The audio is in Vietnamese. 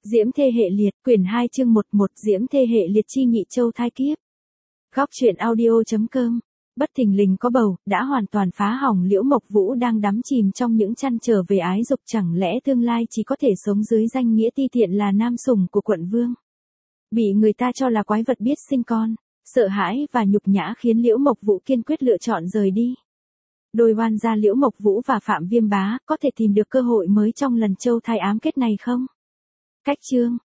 Diễm Thê Hệ Liệt, quyển 2 chương 11 Diễm Thê Hệ Liệt chi nhị châu thai kiếp. Góc truyện audio.com. Bất thình lình có bầu, đã hoàn toàn phá hỏng Liễu Mộc Vũ đang đắm chìm trong những trăn trở về ái dục, chẳng lẽ tương lai chỉ có thể sống dưới danh nghĩa ti tiện là nam sủng của quận vương. Bị người ta cho là quái vật biết sinh con, sợ hãi và nhục nhã khiến Liễu Mộc Vũ kiên quyết lựa chọn rời đi. Đôi oan gia Liễu Mộc Vũ và Phạm Viêm Bá có thể tìm được cơ hội mới trong lần châu thai ám kết này không? Cách chương,